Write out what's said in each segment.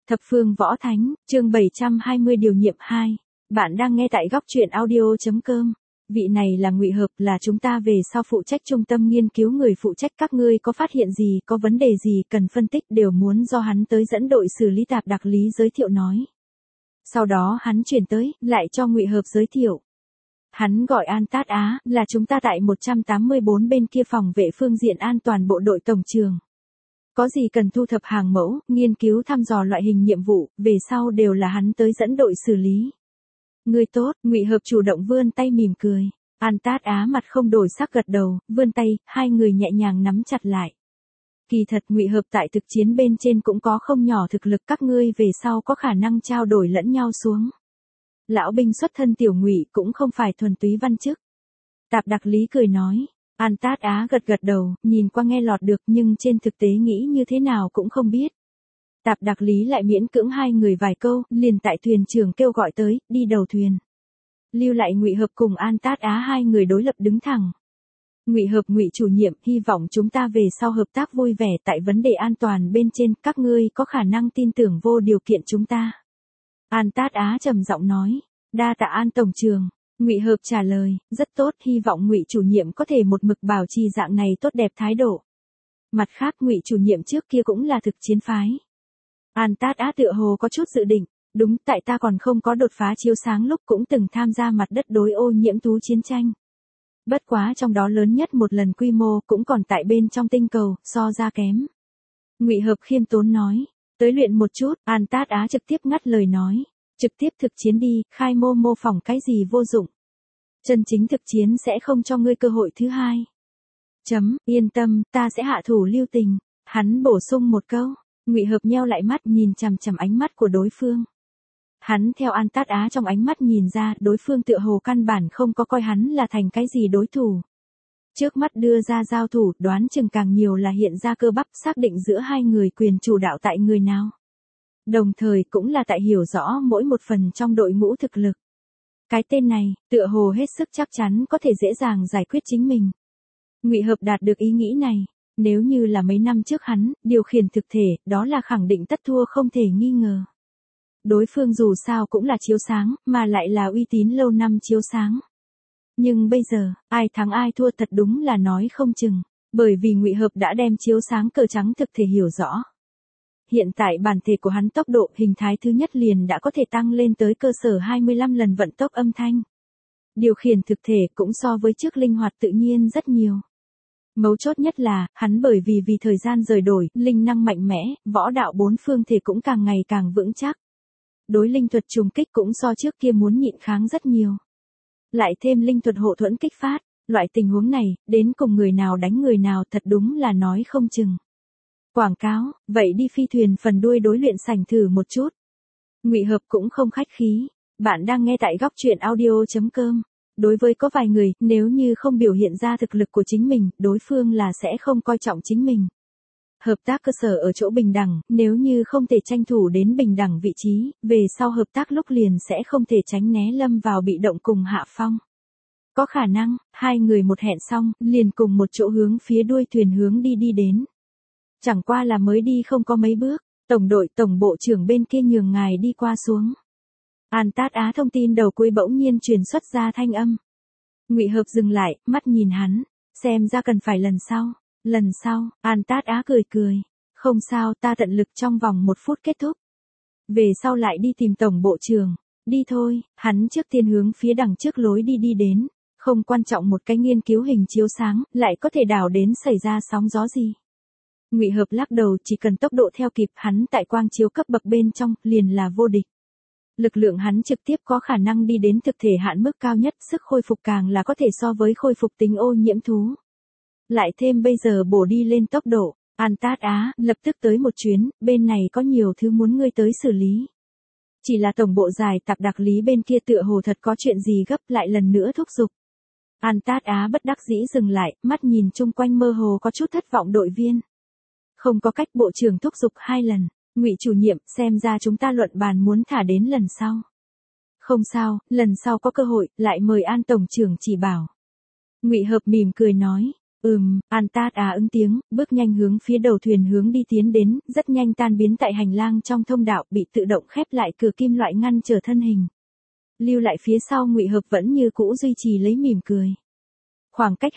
Thập phương võ thánh, chương 720 điều nhiệm 2. Bạn đang nghe tại góc truyện audio.com. Vị này là Ngụy Hợp, là chúng ta về sau phụ trách trung tâm nghiên cứu, người phụ trách các ngươi có phát hiện gì, có vấn đề gì cần phân tích đều muốn do hắn tới dẫn đội xử lý. Tạp Đặc Lý giới thiệu nói. Sau đó hắn chuyển tới, lại cho Ngụy Hợp giới thiệu. Hắn gọi An Tát Á, là chúng ta tại 184 bên kia phòng vệ phương diện an toàn bộ đội tổng trường. Có gì cần thu thập hàng mẫu, nghiên cứu thăm dò loại hình nhiệm vụ, về sau đều là hắn tới dẫn đội xử lý. Ngươi tốt, Ngụy Hợp chủ động vươn tay mỉm cười. An Tát Á mặt không đổi sắc gật đầu, vươn tay, hai người nhẹ nhàng nắm chặt lại. Kỳ thật Ngụy Hợp tại thực chiến bên trên cũng có không nhỏ thực lực, các ngươi về sau có khả năng trao đổi lẫn nhau xuống. Lão binh xuất thân tiểu Ngụy cũng không phải thuần túy văn chức. Tạp Đặc Lý cười nói. An Tát Á gật gật đầu, nhìn qua nghe lọt được nhưng trên thực tế nghĩ như thế nào cũng không biết. Tạp Đặc Lý lại miễn cưỡng hai người vài câu, liền tại thuyền trưởng kêu gọi tới, đi đầu thuyền. Lưu lại Ngụy Hợp cùng An Tát Á hai người đối lập đứng thẳng. Ngụy Hợp, Ngụy chủ nhiệm, hy vọng chúng ta về sau hợp tác vui vẻ tại vấn đề an toàn bên trên, các ngươi có khả năng tin tưởng vô điều kiện chúng ta. An Tát Á trầm giọng nói, đa tạ An tổng trường. Ngụy Hợp trả lời, rất tốt, hy vọng Ngụy chủ nhiệm có thể một mực bảo trì dạng này tốt đẹp thái độ. Mặt khác Ngụy chủ nhiệm trước kia cũng là thực chiến phái. An Tát Á tựa hồ có chút dự định, đúng, tại ta còn không có đột phá chiếu sáng lúc cũng từng tham gia mặt đất đối ô nhiễm thú chiến tranh. Bất quá trong đó lớn nhất một lần quy mô cũng còn tại bên trong tinh cầu, so ra kém. Ngụy Hợp khiêm tốn nói, tới luyện một chút. An Tát Á trực tiếp ngắt lời nói. Trực tiếp thực chiến đi, khai mô phỏng cái gì vô dụng. Chân chính thực chiến sẽ không cho ngươi cơ hội thứ hai. Yên tâm, ta sẽ hạ thủ lưu tình. Hắn bổ sung một câu. Ngụy Hợp nheo lại mắt nhìn chằm chằm ánh mắt của đối phương. Hắn theo An Tát Á trong ánh mắt nhìn ra đối phương tựa hồ căn bản không có coi hắn là thành cái gì đối thủ. Trước mắt đưa ra giao thủ, đoán chừng càng nhiều là hiện ra cơ bắp, xác định giữa hai người quyền chủ đạo tại người nào. Đồng thời cũng là tại hiểu rõ mỗi một phần trong đội ngũ thực lực. Cái tên này, tựa hồ hết sức chắc chắn có thể dễ dàng giải quyết chính mình. Ngụy Hợp đạt được ý nghĩ này, nếu như là mấy năm trước hắn, điều khiển thực thể, đó là khẳng định tất thua không thể nghi ngờ. Đối phương dù sao cũng là chiếu sáng, mà lại là uy tín lâu năm chiếu sáng. Nhưng bây giờ, ai thắng ai thua thật đúng là nói không chừng, bởi vì Ngụy Hợp đã đem chiếu sáng cờ trắng thực thể hiểu rõ. Hiện tại bản thể của hắn tốc độ hình thái thứ nhất liền đã có thể tăng lên tới cơ sở 25 lần vận tốc âm thanh. Điều khiển thực thể cũng so với trước linh hoạt tự nhiên rất nhiều. Mấu chốt nhất là, hắn bởi vì thời gian rời đổi, linh năng mạnh mẽ, võ đạo bốn phương thể cũng càng ngày càng vững chắc. Đối linh thuật trùng kích cũng so trước kia muốn nhịn kháng rất nhiều. Lại thêm linh thuật hộ thuẫn kích phát, loại tình huống này, đến cùng người nào đánh người nào thật đúng là nói không chừng. Quảng cáo, vậy đi phi thuyền phần đuôi đối luyện sảnh thử một chút. Ngụy Hợp cũng không khách khí. Bạn đang nghe tại góc truyện audio.com. Đối với có vài người, nếu như không biểu hiện ra thực lực của chính mình, đối phương là sẽ không coi trọng chính mình. Hợp tác cơ sở ở chỗ bình đẳng, nếu như không thể tranh thủ đến bình đẳng vị trí, về sau hợp tác lúc liền sẽ không thể tránh né lâm vào bị động cùng hạ phong. Có khả năng, hai người một hẹn xong, liền cùng một chỗ hướng phía đuôi thuyền hướng đi đến. Chẳng qua là mới đi không có mấy bước, tổng bộ trưởng bên kia nhường ngài đi qua xuống. An Tát Á thông tin đầu cuối bỗng nhiên truyền xuất ra thanh âm. Ngụy Hợp dừng lại, mắt nhìn hắn, xem ra cần phải lần sau, An Tát Á cười. Không sao, ta tận lực trong vòng 1 phút kết thúc. Về sau lại đi tìm tổng bộ trưởng, đi thôi, hắn trước tiên hướng phía đằng trước lối đi đến, không quan trọng một cái nghiên cứu hình chiếu sáng, lại có thể đảo đến xảy ra sóng gió gì. Ngụy Hợp lắc đầu, chỉ cần tốc độ theo kịp hắn tại quang chiếu cấp bậc bên trong, liền là vô địch. Lực lượng hắn trực tiếp có khả năng đi đến thực thể hạn mức cao nhất, sức khôi phục càng là có thể so với khôi phục tính ô nhiễm thú. Lại thêm bây giờ bổ đi lên tốc độ, An Tát Á, lập tức tới một chuyến, bên này có nhiều thứ muốn ngươi tới xử lý. Chỉ là tổng bộ dài Tạp Đặc Lý bên kia tựa hồ thật có chuyện gì gấp, lại lần nữa thúc giục. An Tát Á bất đắc dĩ dừng lại, mắt nhìn chung quanh mơ hồ có chút thất vọng đội viên. Không có cách, bộ trưởng thúc giục 2 lần, Ngụy chủ nhiệm, xem ra chúng ta luận bàn muốn thả đến lần sau. Không sao, lần sau có cơ hội, lại mời An tổng trưởng chỉ bảo. Ngụy Hợp mỉm cười nói, An Tát ứng tiếng, bước nhanh hướng phía đầu thuyền hướng đi tiến đến, rất nhanh tan biến tại hành lang trong thông đạo bị tự động khép lại cửa kim loại ngăn trở thân hình. Lưu lại phía sau Ngụy Hợp vẫn như cũ duy trì lấy mỉm cười. Khoảng cách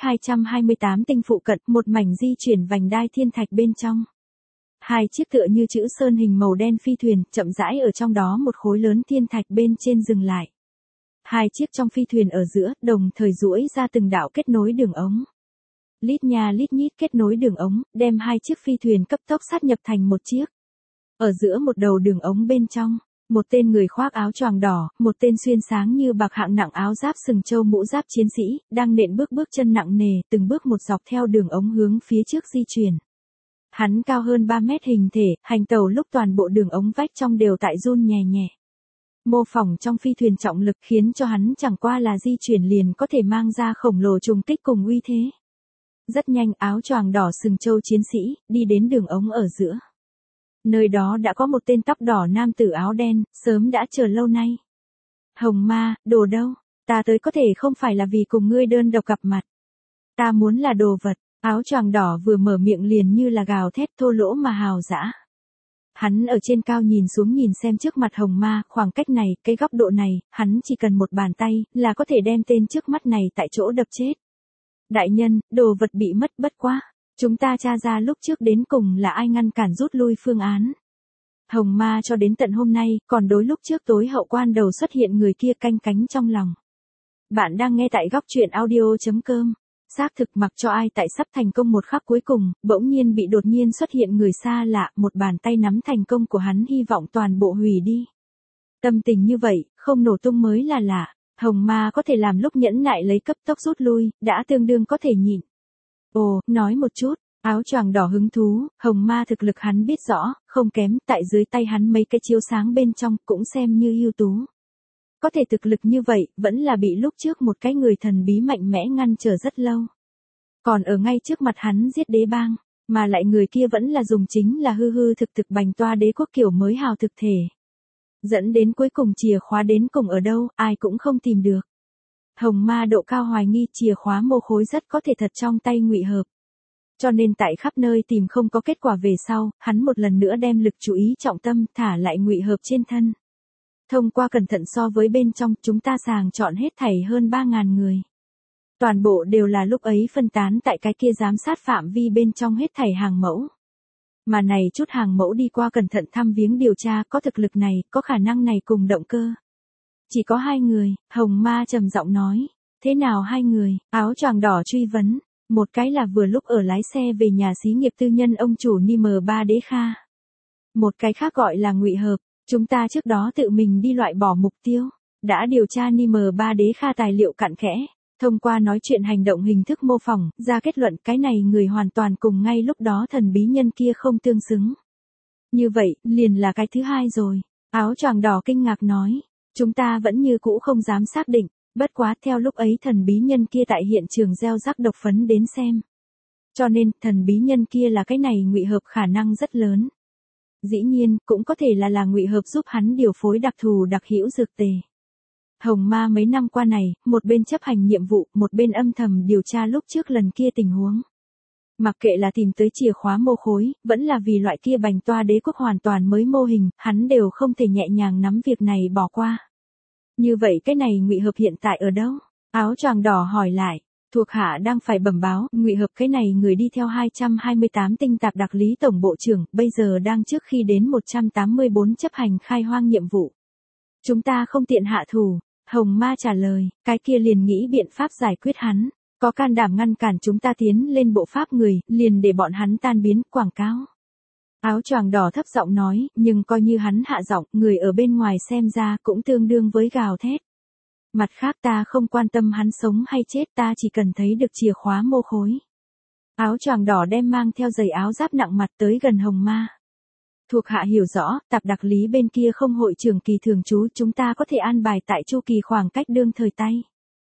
228 tinh phụ cận, một mảnh di chuyển vành đai thiên thạch bên trong. Hai chiếc tựa như chữ sơn hình màu đen phi thuyền, chậm rãi ở trong đó một khối lớn thiên thạch bên trên dừng lại. Hai chiếc trong phi thuyền ở giữa, đồng thời duỗi ra từng đạo kết nối đường ống. Lít nha lít nhít kết nối đường ống, đem hai chiếc phi thuyền cấp tốc sát nhập thành một chiếc. Ở giữa một đầu đường ống bên trong, một tên người khoác áo choàng đỏ, một tên xuyên sáng như bạc hạng nặng áo giáp sừng trâu mũ giáp chiến sĩ, đang nện bước chân nặng nề, từng bước một dọc theo đường ống hướng phía trước di chuyển. Hắn cao hơn 3 mét hình thể, hành tàu lúc toàn bộ đường ống vách trong đều tại run nhẹ nhẹ. Mô phỏng trong phi thuyền trọng lực khiến cho hắn chẳng qua là di chuyển liền có thể mang ra khổng lồ trùng kích cùng uy thế. Rất nhanh áo choàng đỏ sừng trâu chiến sĩ, đi đến đường ống ở giữa. Nơi đó đã có một tên tóc đỏ nam tử áo đen, sớm đã chờ lâu nay. Hồng Ma, đồ đâu? Ta tới có thể không phải là vì cùng ngươi đơn độc gặp mặt. Ta muốn là đồ vật. Áo choàng đỏ vừa mở miệng liền như là gào thét thô lỗ mà hào dã. Hắn ở trên cao nhìn xuống nhìn xem trước mặt Hồng Ma, khoảng cách này, cái góc độ này, hắn chỉ cần một bàn tay, là có thể đem tên trước mắt này tại chỗ đập chết. Đại nhân, đồ vật bị mất bất quá. Chúng ta tra ra lúc trước đến cùng là ai ngăn cản rút lui phương án. Hồng Ma cho đến tận hôm nay, còn đối lúc trước tối hậu quan đầu xuất hiện người kia canh cánh trong lòng. Bạn đang nghe tại góc truyện audio.com. Xác thực mặc cho ai tại sắp thành công một khắc cuối cùng, bỗng nhiên bị đột nhiên xuất hiện người xa lạ, một bàn tay nắm thành công của hắn hy vọng toàn bộ hủy đi. Tâm tình như vậy, không nổ tung mới là lạ. Hồng Ma có thể làm lúc nhẫn nại lấy cấp tốc rút lui, đã tương đương có thể nhịn. Ồ, nói một chút, áo choàng đỏ hứng thú, Hồng Ma thực lực hắn biết rõ, không kém, tại dưới tay hắn mấy cái chiếu sáng bên trong, cũng xem như ưu tú. Có thể thực lực như vậy, vẫn là bị lúc trước một cái người thần bí mạnh mẽ ngăn trở rất lâu. Còn ở ngay trước mặt hắn giết đế bang, mà lại người kia vẫn là dùng chính là hư hư thực thực bành toa đế quốc kiểu mới hào thực thể. Dẫn đến cuối cùng chìa khóa đến cùng ở đâu, ai cũng không tìm được. Hồng Ma độ cao hoài nghi chìa khóa mô khối rất có thể thật trong tay Ngụy Hợp. Cho nên tại khắp nơi tìm không có kết quả về sau, hắn một lần nữa đem lực chú ý trọng tâm thả lại Ngụy Hợp trên thân. Thông qua cẩn thận so với bên trong, chúng ta sàng chọn hết thảy hơn 3.000 người. Toàn bộ đều là lúc ấy phân tán tại cái kia giám sát phạm vi bên trong hết thảy hàng mẫu. Mà này chút hàng mẫu đi qua cẩn thận thăm viếng điều tra có thực lực này, có khả năng này cùng động cơ. Chỉ có 2 người, Hồng Ma trầm giọng nói. Thế nào 2 người, áo choàng đỏ truy vấn. Một cái là vừa lúc ở lái xe về nhà xí nghiệp tư nhân ông chủ Nm3 Đế Kha. Một cái khác gọi là Ngụy Hợp. Chúng ta trước đó tự mình đi loại bỏ mục tiêu, đã điều tra Nm3 Đế Kha tài liệu cặn kẽ, thông qua nói chuyện hành động hình thức mô phỏng, ra kết luận cái này người hoàn toàn cùng ngay lúc đó thần bí nhân kia không tương xứng. Như vậy, liền là cái thứ hai rồi. Áo choàng đỏ kinh ngạc nói, chúng ta vẫn như cũ không dám xác định, bất quá theo lúc ấy thần bí nhân kia tại hiện trường gieo rắc độc phấn đến xem. Cho nên, thần bí nhân kia là cái này Ngụy Hợp khả năng rất lớn. Dĩ nhiên, cũng có thể là Ngụy Hợp giúp hắn điều phối đặc thù đặc hữu dược tề. Hồng Ma mấy năm qua này, một bên chấp hành nhiệm vụ, một bên âm thầm điều tra lúc trước lần kia tình huống. Mặc kệ là tìm tới chìa khóa mô khối, vẫn là vì loại kia bành toa đế quốc hoàn toàn mới mô hình, hắn đều không thể nhẹ nhàng nắm việc này bỏ qua. Như vậy cái này Ngụy Hợp hiện tại ở đâu? Áo choàng đỏ hỏi lại. Thuộc hạ đang phải bẩm báo, Ngụy Hợp cái này người đi theo 228 tinh tạp đặc lý tổng bộ trưởng, bây giờ đang trước khi đến 184 chấp hành khai hoang nhiệm vụ. Chúng ta không tiện hạ thủ, Hồng Ma trả lời, cái kia liền nghĩ biện pháp giải quyết hắn, có can đảm ngăn cản chúng ta tiến lên bộ pháp người, liền để bọn hắn tan biến, quảng cáo. Áo choàng đỏ thấp giọng nói, nhưng coi như hắn hạ giọng, người ở bên ngoài xem ra cũng tương đương với gào thét. Mặt khác ta không quan tâm hắn sống hay chết, ta chỉ cần thấy được chìa khóa mô khối. Áo choàng đỏ đem mang theo giày áo giáp nặng mặt tới gần Hồng Ma. Thuộc hạ hiểu rõ, tạp đặc lý bên kia không hội trưởng kỳ thường trú, chúng ta có thể an bài tại chu kỳ khoảng cách đương thời tay.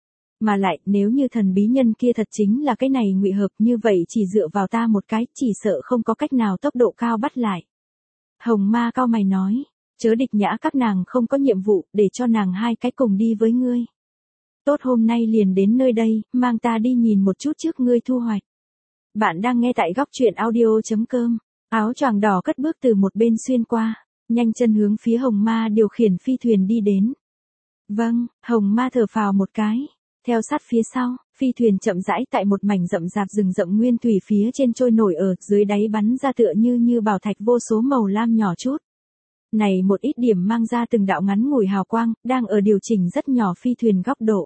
Mà lại, nếu như thần bí nhân kia thật chính là cái này Ngụy Hợp, như vậy chỉ dựa vào ta một cái, chỉ sợ không có cách nào tốc độ cao bắt lại. Hồng Ma cau mày nói. Chớ địch nhã các nàng không có nhiệm vụ, để cho nàng hai cái cùng đi với ngươi. Tốt hôm nay liền đến nơi đây, mang ta đi nhìn một chút trước ngươi thu hoạch. Bạn đang nghe tại góc truyện audio.com. Áo choàng đỏ cất bước từ một bên xuyên qua, nhanh chân hướng phía Hồng Ma điều khiển phi thuyền đi đến. Vâng, Hồng Ma thở phào một cái. Theo sát phía sau, phi thuyền chậm rãi tại một mảnh rậm rạp rừng rậm nguyên thủy phía trên trôi nổi, ở dưới đáy bắn ra tựa như bảo thạch vô số màu lam nhỏ chút. Này một ít điểm mang ra từng đạo ngắn ngủi hào quang, đang ở điều chỉnh rất nhỏ phi thuyền góc độ.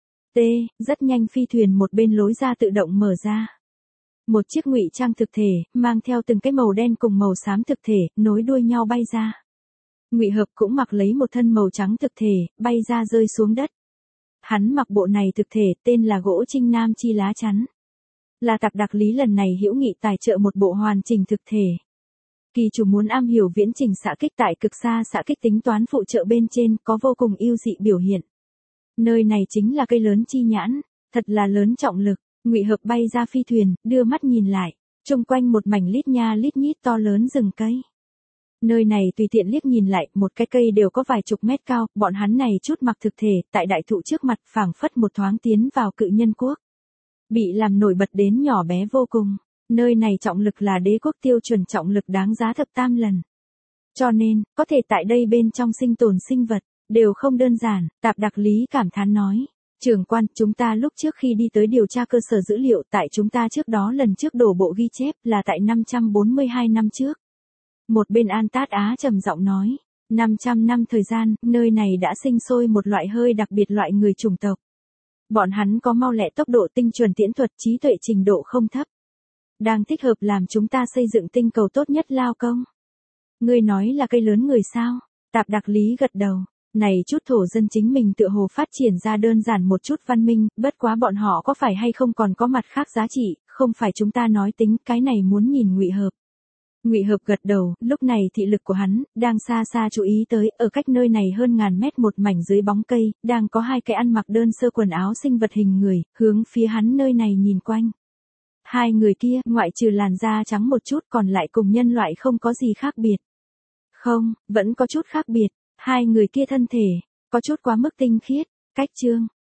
Rất nhanh phi thuyền một bên lối ra tự động mở ra. Một chiếc ngụy trang thực thể, mang theo từng cái màu đen cùng màu xám thực thể, nối đuôi nhau bay ra. Ngụy Hợp cũng mặc lấy một thân màu trắng thực thể, bay ra rơi xuống đất. Hắn mặc bộ này thực thể, tên là gỗ Trinh Nam chi lá chắn. Là Tạc Đặc Lý lần này hữu nghị tài trợ một bộ hoàn chỉnh thực thể. Kỳ chủ muốn am hiểu viễn trình xạ kích tại cực xa xạ kích tính toán phụ trợ bên trên, có vô cùng ưu dị biểu hiện. Nơi này chính là cây lớn chi nhãn, thật là lớn trọng lực. Ngụy Hợp bay ra phi thuyền, đưa mắt nhìn lại, chung quanh một mảnh lít nha lít nhít to lớn rừng cây. Nơi này tùy tiện liếc nhìn lại, một cái cây đều có vài chục mét cao, bọn hắn này chút mặc thực thể, tại đại thụ trước mặt phảng phất một thoáng tiến vào cự nhân quốc. Bị làm nổi bật đến nhỏ bé vô cùng, nơi này trọng lực là đế quốc tiêu chuẩn trọng lực đáng giá thập tam lần. Cho nên, có thể tại đây bên trong sinh tồn sinh vật, đều không đơn giản, Tạp Đặc Lý cảm thán nói. Trưởng quan, chúng ta lúc trước khi đi tới điều tra cơ sở dữ liệu tại chúng ta trước đó lần trước đổ bộ ghi chép là tại 542 năm trước. Một bên An Tát Á trầm giọng nói, 500 năm thời gian, nơi này đã sinh sôi một loại hơi đặc biệt loại người chủng tộc. Bọn hắn có mau lẹ tốc độ, tinh chuẩn tiễn thuật, trí tuệ trình độ không thấp. Đang thích hợp làm chúng ta xây dựng tinh cầu tốt nhất lao công. Ngươi nói là cây lớn người sao? Tạp Đặc Lý gật đầu. Này chút thổ dân chính mình tựa hồ phát triển ra đơn giản một chút văn minh, bất quá bọn họ có phải hay không còn có mặt khác giá trị, không phải chúng ta nói tính, cái này muốn nhìn Ngụy Hợp. Ngụy Hợp gật đầu, lúc này thị lực của hắn đang xa xa chú ý tới, ở cách nơi này hơn ngàn mét một mảnh dưới bóng cây, đang có hai cái ăn mặc đơn sơ quần áo sinh vật hình người, hướng phía hắn nơi này nhìn quanh. Hai người kia, ngoại trừ làn da trắng một chút, còn lại cùng nhân loại không có gì khác biệt. Không, vẫn có chút khác biệt. Hai người kia thân thể, có chút quá mức tinh khiết. Cách chương,